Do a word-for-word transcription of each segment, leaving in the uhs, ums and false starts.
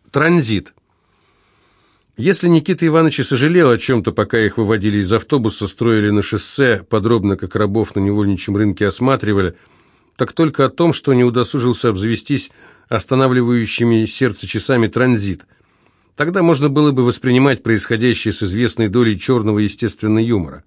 Транзит. Если Никита Иванович и сожалел о чем-то, пока их выводили из автобуса, строили на шоссе, подробно, как рабов на невольничьем рынке осматривали, так только о том, что не удосужился обзавестись останавливающими сердце часами транзит. Тогда можно было бы воспринимать происходящее с известной долей черного естественного юмора.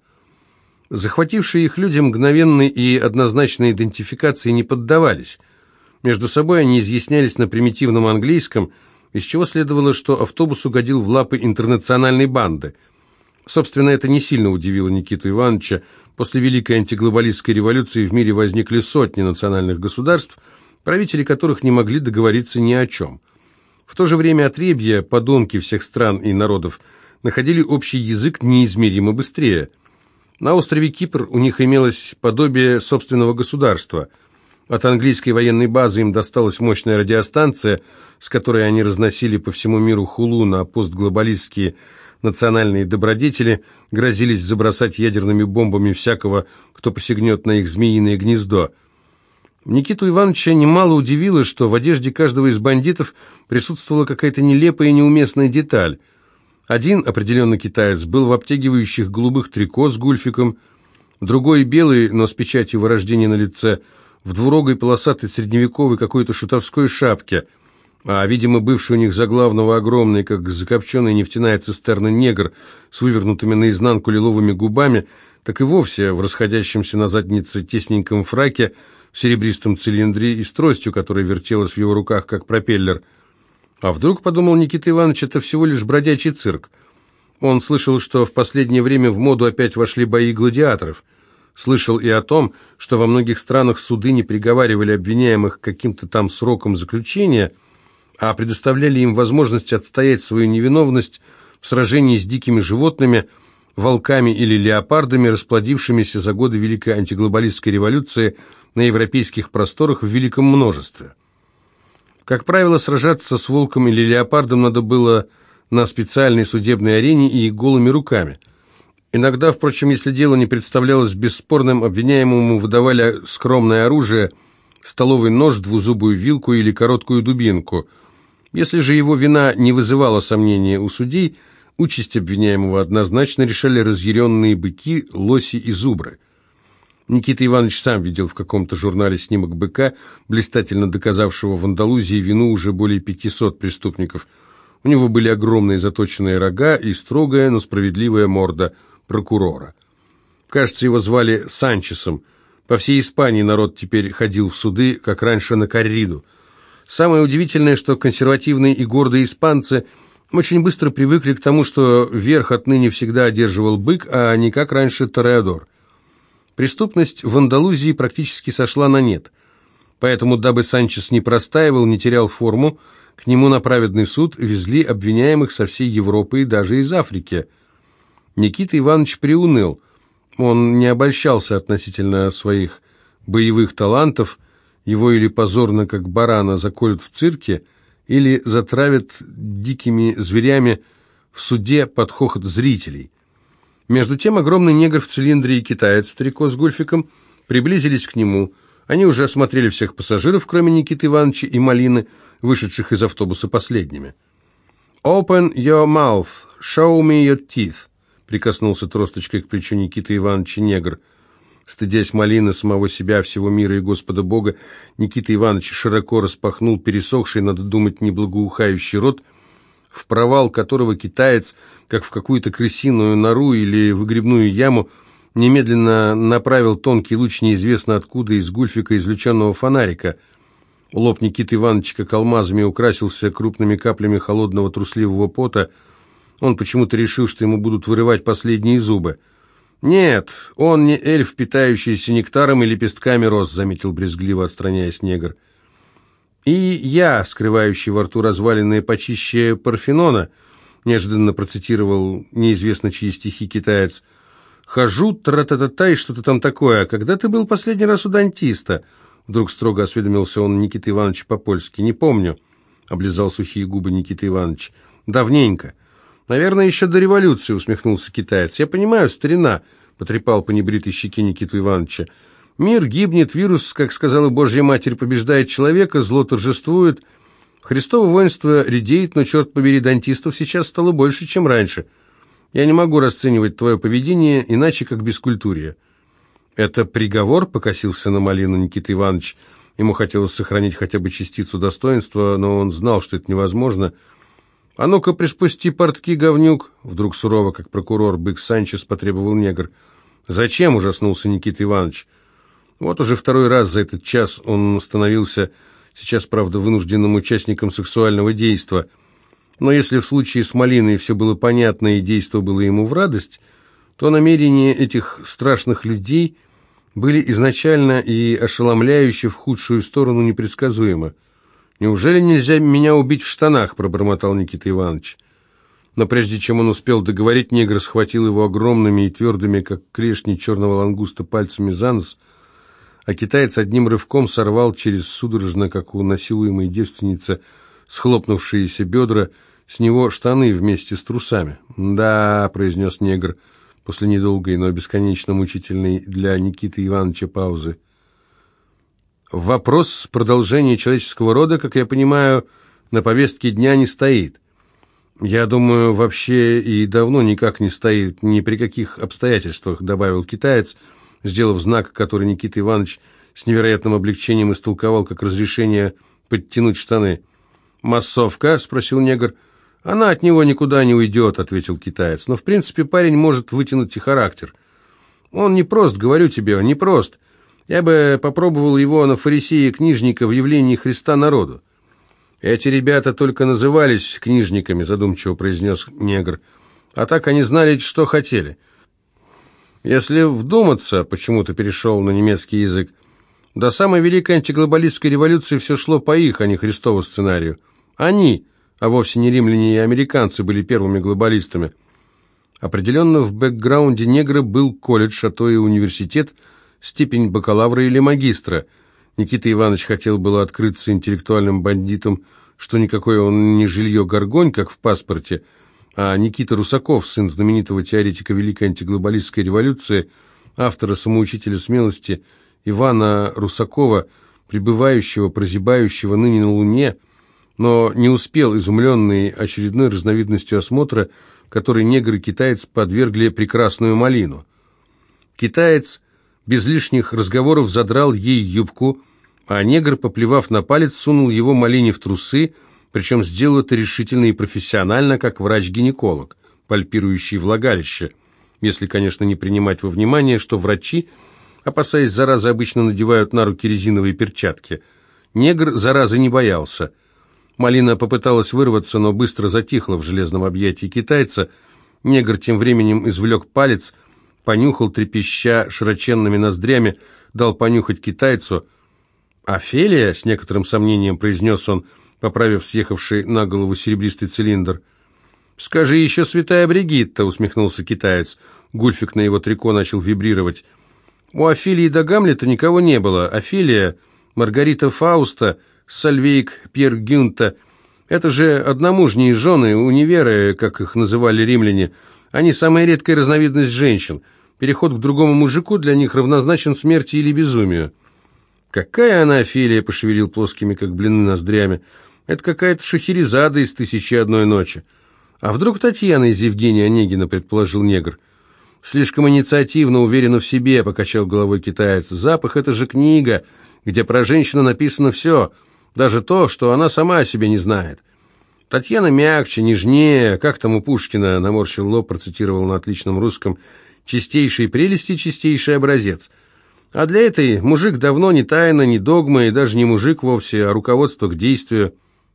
Захватившие их люди мгновенной и однозначной идентификации не поддавались. Между собой они изъяснялись на примитивном английском, из чего следовало, что автобус угодил в лапы интернациональной банды. Собственно, это не сильно удивило Никиту Ивановича. После Великой антиглобалистской революции в мире возникли сотни национальных государств, правители которых не могли договориться ни о чем. В то же время отребья, подонки всех стран и народов, находили общий язык неизмеримо быстрее. На острове Кипр у них имелось подобие собственного государства. От английской военной базы им досталась мощная радиостанция, с которой они разносили по всему миру хулу на постглобалистские национальные добродетели, грозились забросать ядерными бомбами всякого, кто посягнет на их змеиное гнездо. Никиту Ивановича немало удивило, что в одежде каждого из бандитов присутствовала какая-то нелепая и неуместная деталь. Один, определенно китаец, был в обтягивающих голубых трико с гульфиком, другой белый, но с печатью вырождения на лице, в двурогой полосатой средневековой какой-то шутовской шапке, а, видимо, бывший у них за главного огромный, как закопченная нефтяная цистерна негр с вывернутыми наизнанку лиловыми губами, так и вовсе в расходящемся на заднице тесненьком фраке, в серебристом цилиндре и с тростью, которая вертелась в его руках, как пропеллер. А вдруг, подумал Никита Иванович, это всего лишь бродячий цирк. Он слышал, что в последнее время в моду опять вошли бои гладиаторов. Слышал и о том, что во многих странах суды не приговаривали обвиняемых к каким-то там срокам заключения, а предоставляли им возможность отстоять свою невиновность в сражении с дикими животными, волками или леопардами, расплодившимися за годы Великой антиглобалистской революции на европейских просторах в великом множестве. Как правило, сражаться с волком или леопардом надо было на специальной судебной арене и голыми руками. Иногда, впрочем, если дело не представлялось бесспорным, обвиняемому выдавали скромное оружие, столовый нож, двузубую вилку или короткую дубинку. Если же его вина не вызывала сомнения у судей, участь обвиняемого однозначно решали разъяренные быки, лоси и зубры. Никита Иванович сам видел в каком-то журнале снимок быка, блистательно доказавшего в Андалузии вину уже более пятисот преступников. У него были огромные заточенные рога и строгая, но справедливая морда прокурора. Кажется, его звали Санчесом. По всей Испании народ теперь ходил в суды, как раньше на корриду. Самое удивительное, что консервативные и гордые испанцы очень быстро привыкли к тому, что верх отныне всегда одерживал бык, а не как раньше тореадор. Преступность в Андалузии практически сошла на нет. Поэтому, дабы Санчес не простаивал, не терял форму, к нему на праведный суд везли обвиняемых со всей Европы и даже из Африки. Никита Иванович приуныл. Он не обольщался относительно своих боевых талантов, его или позорно, как барана, заколют в цирке, или затравят дикими зверями в суде под хохот зрителей. Между тем огромный негр в цилиндре и китаец в трико с гульфиком приблизились к нему. Они уже осмотрели всех пассажиров, кроме Никиты Ивановича и Малины, вышедших из автобуса последними. «Open your mouth, show me your teeth», прикоснулся тросточкой к плечу Никиты Ивановича негр. Стыдясь Малины, самого себя, всего мира и Господа Бога, Никита Иванович широко распахнул пересохший, надо думать, неблагоухающий рот, в провал которого китаец, как в какую-то крысиную нору или выгребную яму, немедленно направил тонкий луч неизвестно откуда из гульфика извлеченного фонарика. Лоб Никиты Ивановича как алмазами украсился крупными каплями холодного трусливого пота. Он почему-то решил, что ему будут вырывать последние зубы. «Нет, он не эльф, питающийся нектаром и лепестками роз», — заметил брезгливо, отстраняясь негр. «И я, скрывающий во рту разваленные почище Парфенона», — неожиданно процитировал неизвестно чьи стихи китаец, «хожу, тра-та-та-та, и что-то там такое. А когда ты был последний раз у дантиста?» Вдруг строго осведомился он Никита Иванович по-польски. «Не помню», — облизал сухие губы Никита Иванович. «Давненько». «Наверное, еще до революции», — усмехнулся китаец. «Я понимаю, старина», — потрепал по небритой щеке Никиту Ивановича. «Мир гибнет, вирус, как сказала Божья Матерь, побеждает человека, зло торжествует. Христово воинство редеет, но, черт побери, дантистов сейчас стало больше, чем раньше. Я не могу расценивать твое поведение иначе, как бескультурье». «Это приговор?» — покосился на Малину Никита Иванович. Ему хотелось сохранить хотя бы частицу достоинства, но он знал, что это невозможно. «А ну-ка, приспусти портки, говнюк!» Вдруг сурово, как прокурор, бык Санчес потребовал негр. «Зачем?» — ужаснулся Никита Иванович. Вот уже второй раз за этот час он становился, сейчас, правда, вынужденным участником сексуального действа. Но если в случае с Малиной все было понятно и действо было ему в радость, то намерения этих страшных людей были изначально и ошеломляюще в худшую сторону непредсказуемы. «Неужели нельзя меня убить в штанах?» – пробормотал Никита Иванович. Но прежде чем он успел договорить, негр схватил его огромными и твердыми, как клешни черного лангуста, пальцами за нос, а китаец одним рывком сорвал через судорожно, как у насилуемой девственницы, схлопнувшиеся бедра, с него штаны вместе с трусами. «Да», – произнес негр, после недолгой, но бесконечно мучительной для Никиты Ивановича паузы. «Вопрос продолжения человеческого рода, как я понимаю, на повестке дня не стоит. Я думаю, вообще и давно никак не стоит, ни при каких обстоятельствах», — добавил китаец, сделав знак, который Никита Иванович с невероятным облегчением истолковал как разрешение подтянуть штаны. «Массовка?» — спросил негр. «Она от него никуда не уйдет», — ответил китаец. «Но, в принципе, парень может вытянуть и характер. Он не прост, говорю тебе, он не прост. Я бы попробовал его на фарисея книжника в явлении Христа народу». «Эти ребята только назывались книжниками», — задумчиво произнес негр. «А так они знали, что хотели. Если вдуматься, почему-то перешел на немецкий язык, до самой великой антиглобалистской революции все шло по их, а не Христову сценарию. Они, а вовсе не римляне и американцы, были первыми глобалистами. Определенно в бэкграунде негра был колледж, а то и университет, степень бакалавра или магистра. Никита Иванович хотел было открыться интеллектуальным бандитом, что никакое он не жилье-горгонь, как в паспорте, а Никита Русаков, сын знаменитого теоретика Великой антиглобалистской революции, автора «Самоучителя смелости» Ивана Русакова, пребывающего, прозябающего ныне на Луне, но не успел, изумленный очередной разновидностью осмотра, который негр и китаец подвергли прекрасную Малину. Китаец без лишних разговоров задрал ей юбку, а негр, поплевав на палец, сунул его Малине в трусы, причем сделал это решительно и профессионально, как врач-гинеколог, пальпирующий влагалище, если, конечно, не принимать во внимание, что врачи, опасаясь заразы, обычно надевают на руки резиновые перчатки. Негр заразы не боялся. Малина попыталась вырваться, но быстро затихла в железном объятии китайца. Негр тем временем извлек палец, понюхал, трепеща широченными ноздрями, дал понюхать китайцу. «Офелия?» — с некоторым сомнением произнес он, поправив съехавший на голову серебристый цилиндр. «Скажи еще, святая Бригитта!» — усмехнулся китаец. Гульфик на его трико начал вибрировать. «У Офелии до Гамлета никого не было. Офелия, Маргарита Фауста, Сальвейк Пьер Гюнта — это же одномужние жены, универы, как их называли римляне. Они самая редкая разновидность женщин. Переход к другому мужику для них равнозначен смерти или безумию». «Какая она Офелия!» — пошевелил плоскими, как блины, ноздрями. «Это какая-то Шахерезада из «Тысячи и одной ночи». А вдруг Татьяна из Евгения Онегина?» — предположил негр. «Слишком инициативно, уверенно в себе», — покачал головой китаец. «Запах — это же книга, где про женщину написано все, даже то, что она сама о себе не знает. Татьяна мягче, нежнее, как там у Пушкина», — наморщил лоб, процитировал на отличном русском, «чистейшей прелести, чистейший образец. А для этой мужик давно не тайна, не догма, и даже не мужик вовсе, а руководство к действию.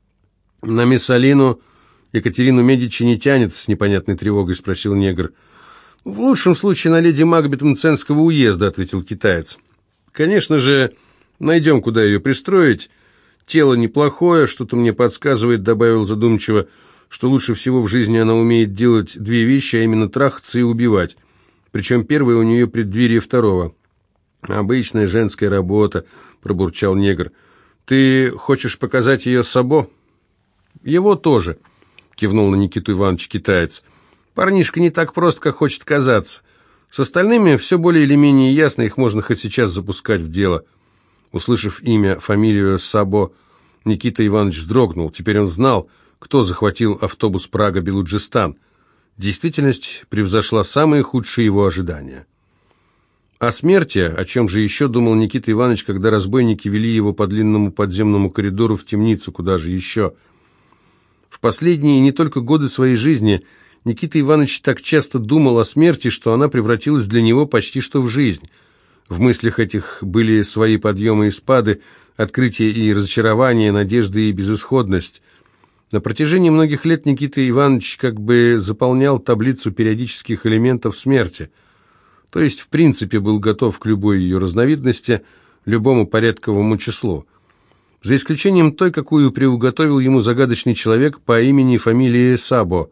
На мисс Алину Екатерину Медичи не тянет?» — с непонятной тревогой спросил негр. «В лучшем случае на леди Макбет Мценского уезда», — ответил китаец. «Конечно же, найдем, куда ее пристроить. Тело неплохое, что-то мне подсказывает», — добавил задумчиво, «что лучше всего в жизни она умеет делать две вещи, а именно трахаться и убивать. Причем первое у нее преддверие второго». «Обычная женская работа», — пробурчал негр. «Ты хочешь показать ее Сабо?» «Его тоже», — кивнул на Никиту Иванович китаец. «Парнишка не так прост, как хочет казаться. С остальными все более или менее ясно, их можно хоть сейчас запускать в дело». Услышав имя, фамилию Сабо, Никита Иванович вздрогнул. Теперь он знал, кто захватил автобус Прага-Белуджистан. Действительность превзошла самые худшие его ожидания. О смерти, о чем же еще думал Никита Иванович, когда разбойники вели его по длинному подземному коридору в темницу, куда же еще? В последние не только годы своей жизни Никита Иванович так часто думал о смерти, что она превратилась для него почти что в жизнь. В мыслях этих были свои подъемы и спады, открытия и разочарования, надежды и безысходность. На протяжении многих лет Никита Иванович как бы заполнял таблицу периодических элементов смерти, то есть в принципе был готов к любой ее разновидности, любому порядковому числу, за исключением той, какую приуготовил ему загадочный человек по имени и фамилии Сабо.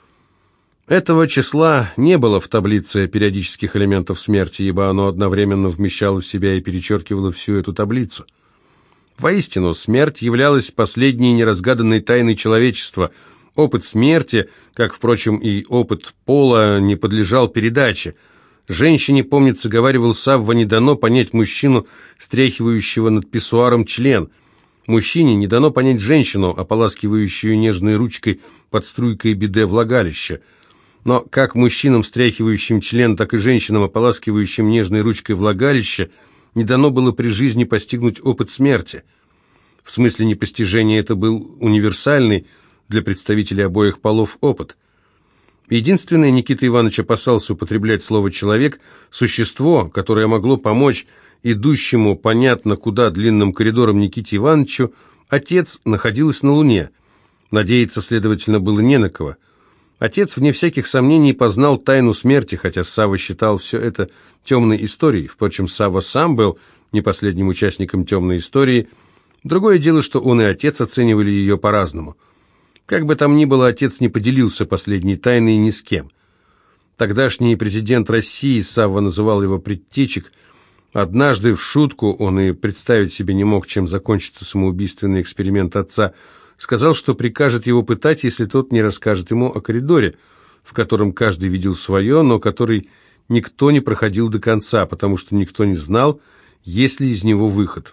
Этого числа не было в таблице периодических элементов смерти, ибо оно одновременно вмещало в себя и перечеркивало всю эту таблицу. Воистину, смерть являлась последней неразгаданной тайной человечества. Опыт смерти, как, впрочем, и опыт пола, не подлежал передаче. Женщине, помнится, говаривал Савва, не дано понять мужчину, стряхивающего над писсуаром член. Мужчине не дано понять женщину, ополаскивающую нежной ручкой под струйкой биде влагалища. Но как мужчинам, стряхивающим член, так и женщинам, ополаскивающим нежной ручкой влагалища, не дано было при жизни постигнуть опыт смерти. В смысле непостижения это был универсальный для представителей обоих полов опыт. Единственное, Никита Иванович опасался употреблять слово «человек», существо, которое могло помочь идущему понятно куда длинным коридором Никите Ивановичу, отец, находилось на Луне. Надеяться, следовательно, было не на кого. Отец, вне всяких сомнений, познал тайну смерти, хотя Савва считал все это темной историей. Впрочем, Савва сам был не последним участником темной истории. Другое дело, что он и отец оценивали ее по-разному. Как бы там ни было, отец не поделился последней тайной ни с кем. Тогдашний президент России, Савва называл его предтечек, однажды в шутку, он и представить себе не мог, чем закончится самоубийственный эксперимент отца, сказал, что прикажет его пытать, если тот не расскажет ему о коридоре, в котором каждый видел свое, но который никто не проходил до конца, потому что никто не знал, есть ли из него выход.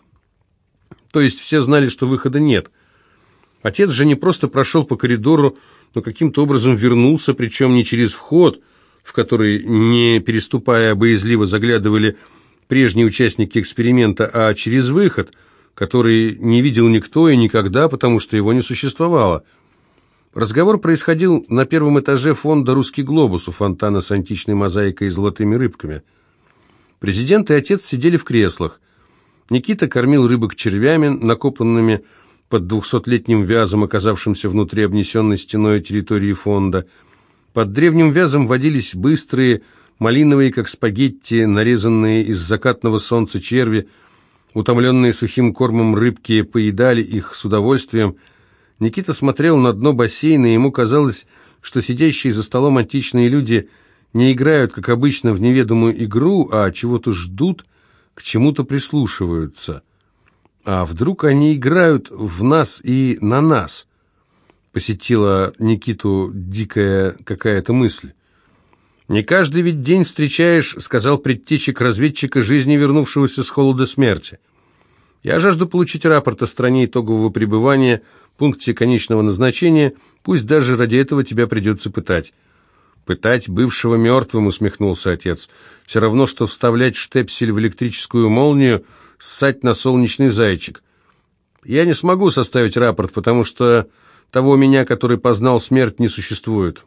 То есть все знали, что выхода нет. Отец же не просто прошел по коридору, но каким-то образом вернулся, причем не через вход, в который, не переступая, боязливо заглядывали прежние участники эксперимента, а через выход, который не видел никто и никогда, потому что его не существовало. Разговор происходил на первом этаже фонда «Русский глобус» у фонтана с античной мозаикой и золотыми рыбками. Президент и отец сидели в креслах. Никита кормил рыбок червями, накопанными под двухсотлетним вязом, оказавшимся внутри обнесенной стеной территории фонда. Под древним вязом водились быстрые, малиновые, как спагетти, нарезанные из закатного солнца черви. Утомленные сухим кормом рыбки поедали их с удовольствием. Никита смотрел на дно бассейна, и ему казалось, что сидящие за столом античные люди не играют, как обычно, в неведомую игру, а чего-то ждут, к чему-то прислушиваются. А вдруг они играют в нас и на нас? Посетила Никиту дикая какая-то мысль. «Не каждый ведь день встречаешь, — сказал предтечек разведчика жизни, вернувшегося с холода смерти. Я жажду получить рапорт о стране итогового пребывания, пункте конечного назначения, пусть даже ради этого тебя придется пытать». «Пытать бывшего мертвым, — усмехнулся отец, — все равно, что вставлять штепсель в электрическую молнию, ссать на солнечный зайчик. Я не смогу составить рапорт, потому что того меня, который познал смерть, не существует.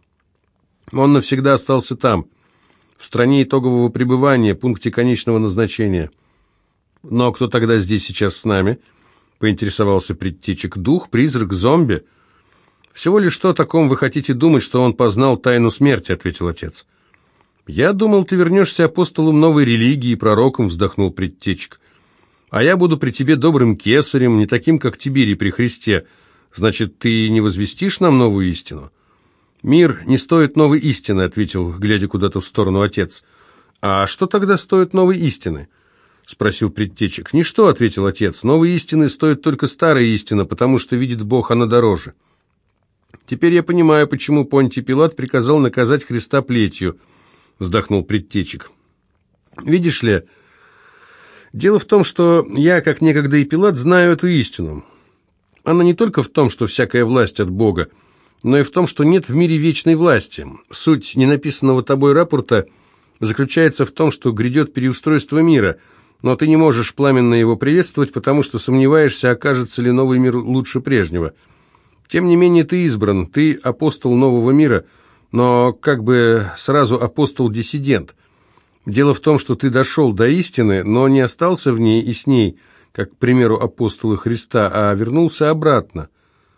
Он навсегда остался там, в стране итогового пребывания, пункте конечного назначения». «Но кто тогда здесь сейчас с нами?» — поинтересовался предтечек. «Дух, призрак, зомби?» «Всего лишь что о таком вы хотите думать, что он познал тайну смерти», — ответил отец. «Я думал, ты вернешься апостолом новой религии, пророком», — вздохнул предтечек. «А я буду при тебе добрым кесарем, не таким, как Тиберий при Христе. Значит, ты не возвестишь нам новую истину?» «Мир не стоит новой истины», — ответил, глядя куда-то в сторону отец. «А что тогда стоит новой истины?» — спросил предтечек. «Ничто», — ответил отец. «Новой истины стоит только старая истина, потому что видит Бог, она дороже». «Теперь я понимаю, почему Понтий Пилат приказал наказать Христа плетью», — вздохнул предтечек. «Видишь ли, дело в том, что я, как некогда и Пилат, знаю эту истину. Она не только в том, что всякая власть от Бога, но и в том, что нет в мире вечной власти. Суть ненаписанного тобой рапорта заключается в том, что грядет переустройство мира, но ты не можешь пламенно его приветствовать, потому что сомневаешься, окажется ли новый мир лучше прежнего. Тем не менее, ты избран, ты апостол нового мира, но как бы сразу апостол-диссидент. Дело в том, что ты дошел до истины, но не остался в ней и с ней, как, к примеру, апостолы Христа, а вернулся обратно.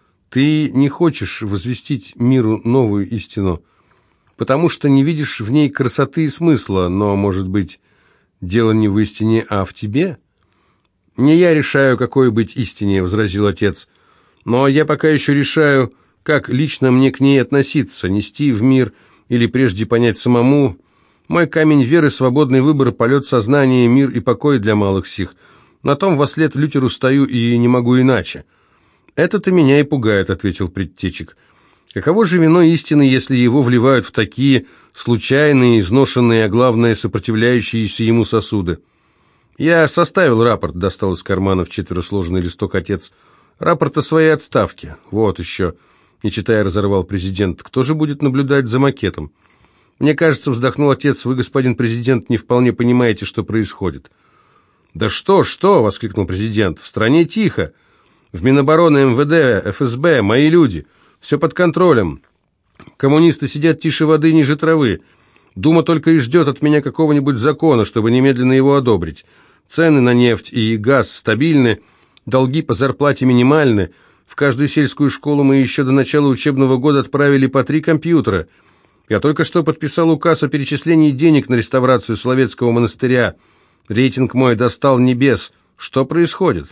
Ты не хочешь возвестить миру новую истину, потому что не видишь в ней красоты и смысла, но, может быть, дело не в истине, а в тебе? «Не я решаю, какой быть истине», — возразил отец, «но я пока еще решаю, как лично мне к ней относиться, нести в мир или прежде понять самому. Мой камень веры — свободный выбор, полет сознания, мир и покой для малых сих. На том вослед Лютеру стою и не могу иначе». «Это-то меня и пугает», — ответил предтечик. «Каково же вино истины, если его вливают в такие случайные, изношенные, а главное, сопротивляющиеся ему сосуды?» «Я составил рапорт», — достал из кармана в четверо сложенный листок отец. «Рапорт о своей отставке. Вот еще», — не читая, разорвал президент. «Кто же будет наблюдать за макетом?» «Мне кажется», — вздохнул отец, — «вы, господин президент, не вполне понимаете, что происходит». «Да что, что?» — воскликнул президент. «В стране тихо. В Минобороны, эм вэ дэ, эф эс бэ, мои люди. Все под контролем. Коммунисты сидят тише воды, ниже травы. Дума только и ждет от меня какого-нибудь закона, чтобы немедленно его одобрить. Цены на нефть и газ стабильны, долги по зарплате минимальны. В каждую сельскую школу мы еще до начала учебного года отправили по три компьютера. Я только что подписал указ о перечислении денег на реставрацию Соловецкого монастыря. Рейтинг мой достал небес. Что происходит?»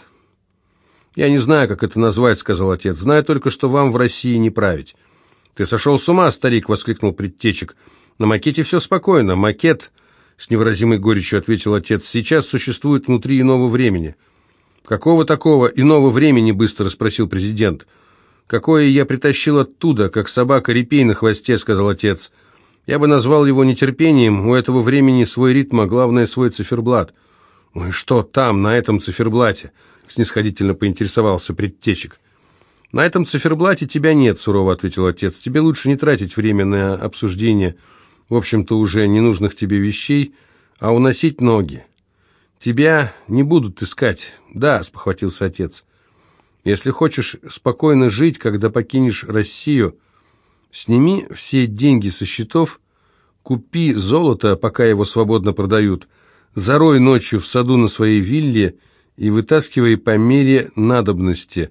«Я не знаю, как это назвать», — сказал отец. «Знаю только, что вам в России не править». «Ты сошел с ума, старик!» — воскликнул предтечик. «На макете все спокойно. Макет...» — с невыразимой горечью ответил отец. «Сейчас существует внутри иного времени». «Какого такого иного времени?» — быстро спросил президент. «Какое я притащил оттуда, как собака репей на хвосте», — сказал отец. «Я бы назвал его нетерпением. У этого времени свой ритм, а главное, свой циферблат». «Ну и что там, на этом циферблате?» — снисходительно поинтересовался предтечик. «На этом циферблате тебя нет», — сурово ответил отец. «Тебе лучше не тратить время на обсуждение, в общем-то, уже ненужных тебе вещей, а уносить ноги. Тебя не будут искать». «Да», — спохватился отец. «Если хочешь спокойно жить, когда покинешь Россию, сними все деньги со счетов, купи золото, пока его свободно продают, зарой ночью в саду на своей вилле и вытаскивай по мере надобности.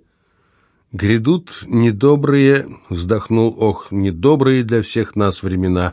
Грядут недобрые, вздохнул, ох, недобрые для всех нас времена».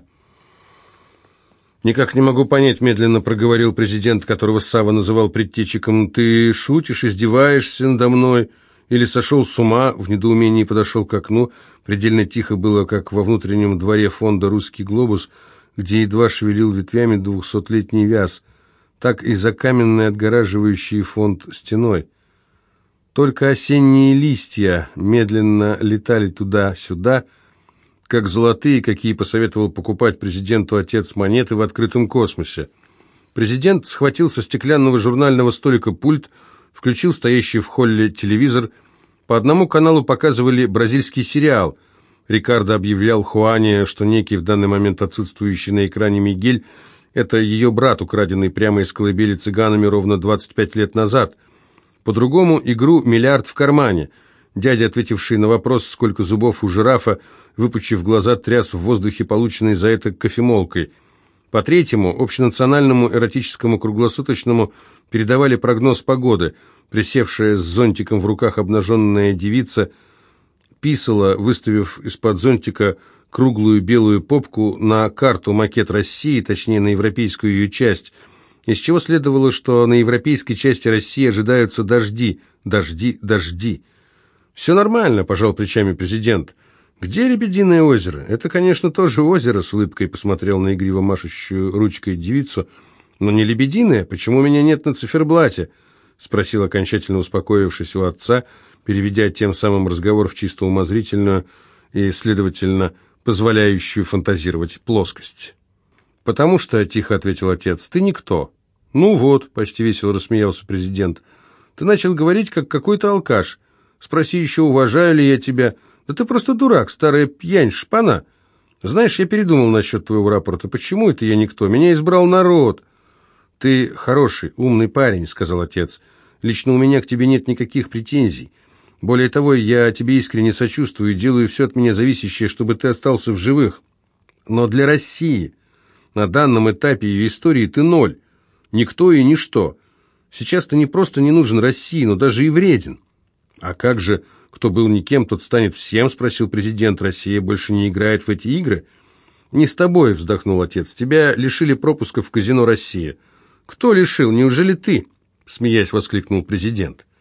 «Никак не могу понять», — медленно проговорил президент, которого Савва называл предтечиком. «Ты шутишь, издеваешься надо мной или сошел с ума?» В недоумении подошел к окну. Предельно тихо было, как во внутреннем дворе фонда «Русский глобус», где едва шевелил ветвями двухсотлетний вяз, так и за каменной отгораживающей фонд стеной. Только осенние листья медленно летали туда-сюда, как золотые, какие посоветовал покупать президенту отец, монеты в открытом космосе. Президент схватил со стеклянного журнального столика пульт, включил стоящий в холле телевизор. По одному каналу показывали бразильский сериал. Рикардо объявлял Хуане, что некий в данный момент отсутствующий на экране Мигель – это ее брат, украденный прямо из колыбели цыганами ровно двадцать пять лет назад. По-другому игру «Миллиард в кармане». Дядя, ответивший на вопрос, сколько зубов у жирафа, выпучив глаза, тряс в воздухе полученной за это кофемолкой. По третьему, общенациональному эротическому круглосуточному, передавали прогноз погоды. Присевшая с зонтиком в руках обнаженная девица писала, выставив из-под зонтика круглую белую попку на карту макет России, точнее на европейскую ее часть, из чего следовало, что на европейской части России ожидаются дожди, дожди, дожди. «Все нормально», – пожал плечами президент. «Где Лебединое озеро?» «Это, конечно, тоже озеро», – с улыбкой посмотрел на игриво машущую ручкой девицу. «Но не Лебединое. Почему меня нет на циферблате?» – спросил, окончательно успокоившись у отца, переведя тем самым разговор в чисто умозрительную и, следовательно, позволяющую фантазировать плоскость. «Потому что», – тихо ответил отец, – «ты никто». «Ну вот», – почти весело рассмеялся президент, – «ты начал говорить, как какой-то алкаш. Спроси еще, уважаю ли я тебя. Да ты просто дурак, старая пьянь, шпана. Знаешь, я передумал насчет твоего рапорта. Почему это я никто? Меня избрал народ. Ты хороший, умный парень, сказал отец. Лично у меня к тебе нет никаких претензий. Более того, я тебе искренне сочувствую и делаю все от меня зависящее, чтобы ты остался в живых. Но для России на данном этапе ее истории ты ноль. Никто и ничто. Сейчас ты не просто не нужен России, но даже и вреден. А как же, кто был никем, тот станет всем, спросил президент. Россия больше не играет в эти игры? Не с тобой, вздохнул отец. Тебя лишили пропуска в казино «Россия». Кто лишил? Неужели ты? Смеясь, воскликнул президент.